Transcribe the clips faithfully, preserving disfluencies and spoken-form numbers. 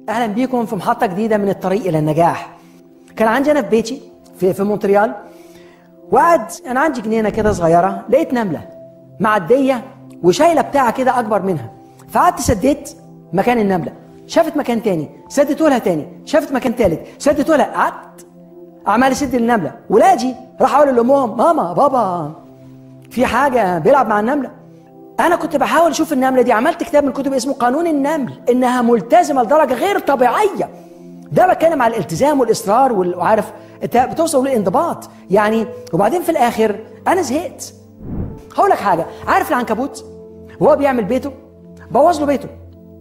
اهلا بيكم في محطه جديده من الطريق الى النجاح. كان عندي انا في بيتي في في مونتريال، وقعد انا عندي جنينه كده صغيره، لقيت نمله معديه وشايله بتاعه كده اكبر منها، فقعدت سديت مكان النمله، شافت مكان تاني سدته لها تاني، شافت مكان تالت سدته لها، قعدت عمال اسد النمله. ولادي راح اقول لامهم ماما بابا في حاجه بيلعب مع النمله. انا كنت بحاول اشوف النمله دي، عملت كتاب من كتب اسمه قانون النمل، انها ملتزمه لدرجه غير طبيعيه. ده بتكلم على الالتزام والاصرار وعارف انت بتوصل للانضباط يعني. وبعدين في الاخر انا زهقت. هقول لك حاجه، عارف العنكبوت وهو بيعمل بيته بوظ له بيته،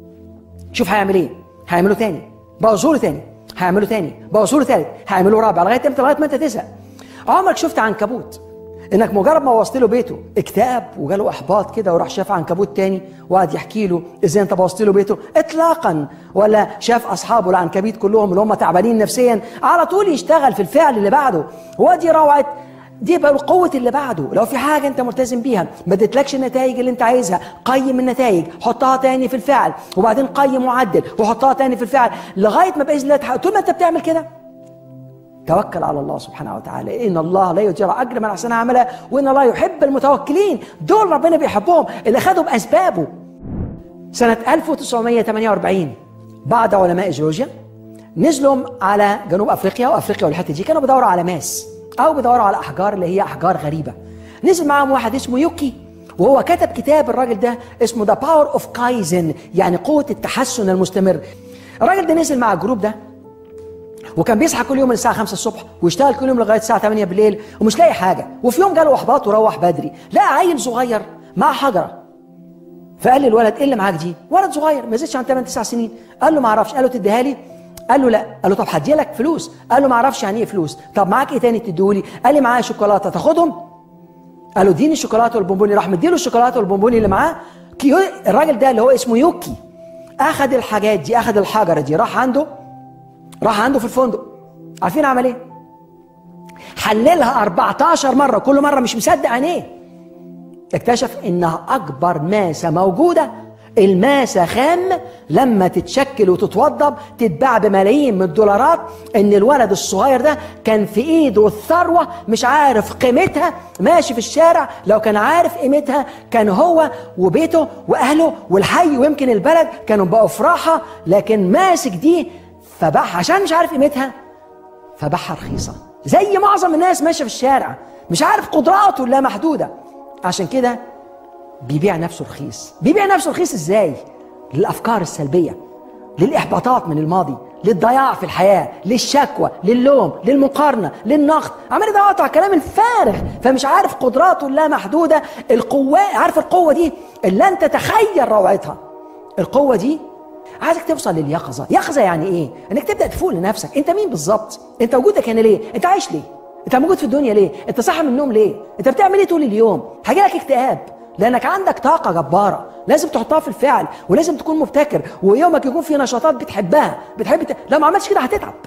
شوف هيعمل ايه؟ هيعمله تاني، بوظه له تاني، هيعمله تاني، بوظه له تالت، هيعمله رابع، لغايه امتى؟ لغايه ما انت تزهق. عمرك شفت عنكبوت انك مجرد ما وصلت له بيته اكتئاب وجاله احباط كده وراح شاف عنكبوت تاني وقعد يحكي له ازاي انت بوظت له بيته؟ اطلاقا. ولا شاف اصحابه العنكبيت كلهم اللي هم تعبانين نفسيا على طول يشتغل في الفعل اللي بعده. ودي روعه، دي بقى قوه اللي بعده. لو في حاجه انت ملتزم بيها ما ادتلكش النتائج اللي انت عايزها، قيم النتائج، حطها تاني في الفعل، وبعدين قيم وعدل وحطها تاني في الفعل لغايه ما باذن الله تحقق. طول ما انت بتعمل كده توكل على الله سبحانه وتعالى، إن الله لا يضيع أجر من أحسن عملا وإن الله يحب المتوكلين. دول ربنا بيحبهم اللي خدوا بأسبابه. سنة ألف وتسعمائة وثمانية وأربعين بعض علماء جيولوجيا نزلوا على جنوب أفريقيا، وأفريقيا والحتة دي كانوا بيدوروا على ماس أو بيدوروا على أحجار اللي هي أحجار غريبة. نزل معاهم واحد اسمه يوكي، وهو كتب كتاب الراجل ده اسمه The Power of Kaizen، يعني قوة التحسن المستمر. الراجل ده نزل مع الجروب ده وكان بيصحى كل يوم من الساعه خمسة الصبح ويشتغل كل يوم لغايه الساعه ثمانية بالليل ومش لاقي حاجه. وفي يوم جاله احباط وروح بدري، لقى عيل صغير مع حجره، فقال للولد ايه اللي معاك دي؟ ولد صغير ما يزيدش عن ثمانية تسعة سنين. قال له ما اعرفش. قال له تديها لي؟ قال له لا. قال له طب هدي لك فلوس. قال له ما اعرفش يعني ايه فلوس. طب معاك ايه تاني تديهولي؟ قال لي معايا شوكولاته، تاخدهم؟ قال له اديني الشوكولاته والبونبوني. راح مديله الشوكولاته والبونبوني اللي معاه. الراجل ده اللي هو اسمه يوكي اخذ الحاجات دي، اخذ الحجره دي، راح عنده راح عنده في الفندق. عارفين عمل ايه؟ حللها أربعتاشر مره، كل مره مش مصدق عينيه. اكتشف انها اكبر ماسه موجوده. الماسه خام لما تتشكل وتتوضب تتباع بملايين من الدولارات. ان الولد الصغير ده كان في ايده الثروه مش عارف قيمتها، ماشي في الشارع لو كان عارف قيمتها كان هو وبيته واهله والحي ويمكن البلد كانوا بقوا في راحه، لكن ماسك دي فباعها عشان مش عارف قيمتها، فباعها رخيصه. زي معظم الناس ماشيه في الشارع مش عارف قدراته لا محدوده، عشان كده بيبيع نفسه رخيص. بيبيع نفسه رخيص ازاي؟ للافكار السلبيه، للاحباطات من الماضي، للضياع في الحياه، للشكوى، للوم، للمقارنه، للنقد، عمال يضغط على الكلام الفارغ، فمش عارف قدراته اللامحدوده. القوه، عارف القوه دي اللي لن تتخيل روعتها. القوه دي عايزك توصل لليقظه. يقظه يعني ايه؟ انك تبدا تفوق لنفسك. انت مين بالظبط؟ انت وجودك هنا ليه؟ انت عايش ليه؟ انت موجود في الدنيا ليه؟ انت صاحي من النوم ليه؟ انت بتعمل ايه طول اليوم؟ هيجيلك اكتئاب لانك عندك طاقه جباره لازم تحطها في الفعل، ولازم تكون مبتكر، ويومك يكون فيه نشاطات بتحبها، بتحب ت... لو ما عملتش كده هتتعب.